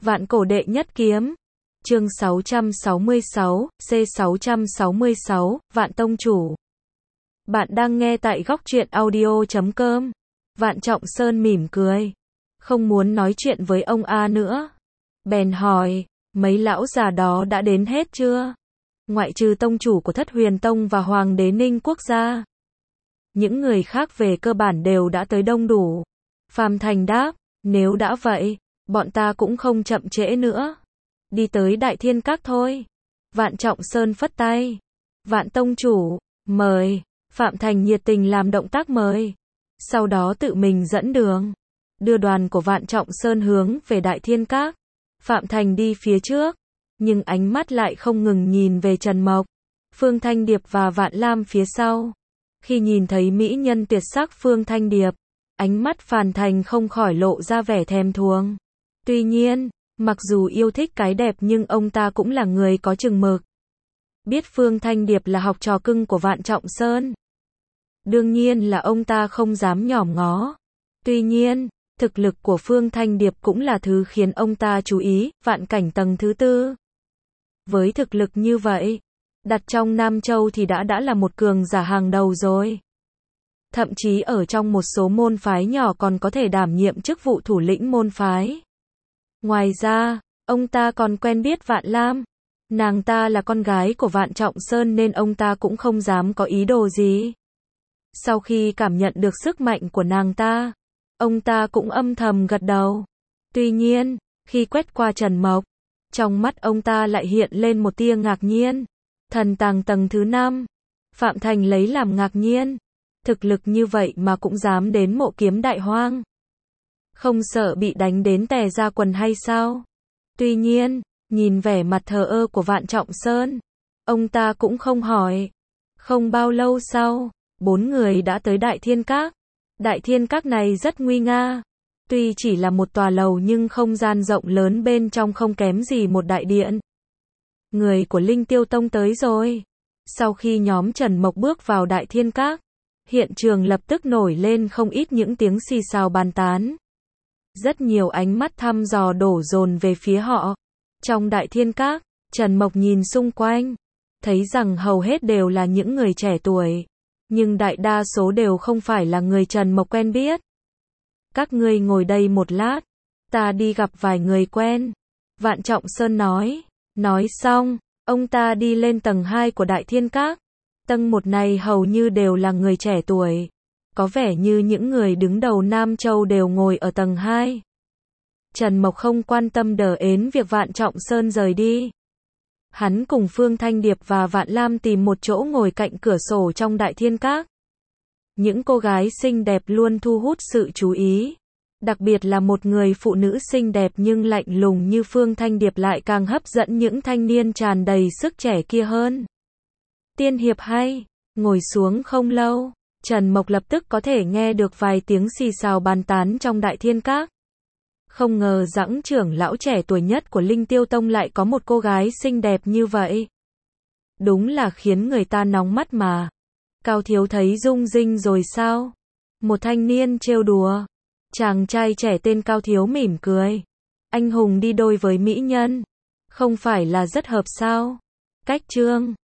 Vạn cổ đệ nhất kiếm. Chương 666, C666, Vạn tông chủ. Bạn đang nghe tại góc truyện audio.com. Vạn Trọng Sơn mỉm cười, không muốn nói chuyện với ông A nữa. Bèn hỏi, mấy lão già đó đã đến hết chưa? Ngoại trừ tông chủ của Thất Huyền Tông và Hoàng đế Ninh Quốc gia, những người khác về cơ bản đều đã tới đông đủ. Phàm Thành đáp, nếu đã vậy, bọn ta cũng không chậm trễ nữa. Đi tới Đại Thiên Các thôi. Vạn Trọng Sơn phất tay. Vạn tông chủ, mời. Phạm Thành nhiệt tình làm động tác mời. Sau đó tự mình dẫn đường, đưa đoàn của Vạn Trọng Sơn hướng về Đại Thiên Các. Phạm Thành đi phía trước, nhưng ánh mắt lại không ngừng nhìn về Trần Mộc, Phương Thanh Điệp và Vạn Lam phía sau. Khi nhìn thấy mỹ nhân tuyệt sắc Phương Thanh Điệp, ánh mắt Phạm Thành không khỏi lộ ra vẻ thèm thuồng. Tuy nhiên, mặc dù yêu thích cái đẹp nhưng ông ta cũng là người có chừng mực. Biết Phương Thanh Điệp là học trò cưng của Vạn Trọng Sơn, đương nhiên là ông ta không dám nhòm ngó. Tuy nhiên, thực lực của Phương Thanh Điệp cũng là thứ khiến ông ta chú ý, vạn cảnh tầng thứ 4. Với thực lực như vậy, đặt trong Nam Châu thì đã là một cường giả hàng đầu rồi. Thậm chí ở trong một số môn phái nhỏ còn có thể đảm nhiệm chức vụ thủ lĩnh môn phái. Ngoài ra, ông ta còn quen biết Vạn Lam. Nàng ta là con gái của Vạn Trọng Sơn nên ông ta cũng không dám có ý đồ gì. Sau khi cảm nhận được sức mạnh của nàng ta, ông ta cũng âm thầm gật đầu. Tuy nhiên, khi quét qua Trần Mộc, trong mắt ông ta lại hiện lên một tia ngạc nhiên. Thần tàng tầng thứ 5. Phạm Thành lấy làm ngạc nhiên. Thực lực như vậy mà cũng dám đến Mộ Kiếm Đại Hoang. Không sợ bị đánh đến tè ra quần hay sao? Tuy nhiên, nhìn vẻ mặt thờ ơ của Vạn Trọng Sơn, ông ta cũng không hỏi. Không bao lâu sau, 4 người đã tới Đại Thiên Các. Đại Thiên Các này rất nguy nga. Tuy chỉ là một tòa lầu nhưng không gian rộng lớn bên trong không kém gì một đại điện. Người của Linh Tiêu Tông tới rồi. Sau khi nhóm Trần Mộc bước vào Đại Thiên Các, hiện trường lập tức nổi lên không ít những tiếng xì xào bàn tán. Rất nhiều ánh mắt thăm dò đổ dồn về phía họ. Trong Đại Thiên Các, Trần Mộc nhìn xung quanh, thấy rằng hầu hết đều là những người trẻ tuổi, nhưng đại đa số đều không phải là người Trần Mộc quen biết. Các ngươi ngồi đây một lát, ta đi gặp vài người quen. Vạn Trọng Sơn nói. Nói xong, ông ta đi lên tầng 2 của Đại Thiên Các. Tầng 1 này hầu như đều là người trẻ tuổi. Có vẻ như những người đứng đầu Nam Châu đều ngồi ở tầng 2. Trần Mộc không quan tâm đờ ến việc Vạn Trọng Sơn rời đi. Hắn cùng Phương Thanh Điệp và Vạn Lam tìm một chỗ ngồi cạnh cửa sổ trong Đại Thiên Các. Những cô gái xinh đẹp luôn thu hút sự chú ý. Đặc biệt là một người phụ nữ xinh đẹp nhưng lạnh lùng như Phương Thanh Điệp lại càng hấp dẫn những thanh niên tràn đầy sức trẻ kia hơn. Tiên hiệp hay. Ngồi xuống không lâu, Trần Mộc lập tức có thể nghe được vài tiếng xì xào bàn tán trong Đại Thiên Các. Không ngờ rằng trưởng lão trẻ tuổi nhất của Linh Tiêu Tông lại có một cô gái xinh đẹp như vậy. Đúng là khiến người ta nóng mắt mà. Cao thiếu thấy rung rinh rồi sao? Một thanh niên trêu đùa. Chàng trai trẻ tên Cao thiếu mỉm cười. Anh hùng đi đôi với mỹ nhân, không phải là rất hợp sao? Cách chương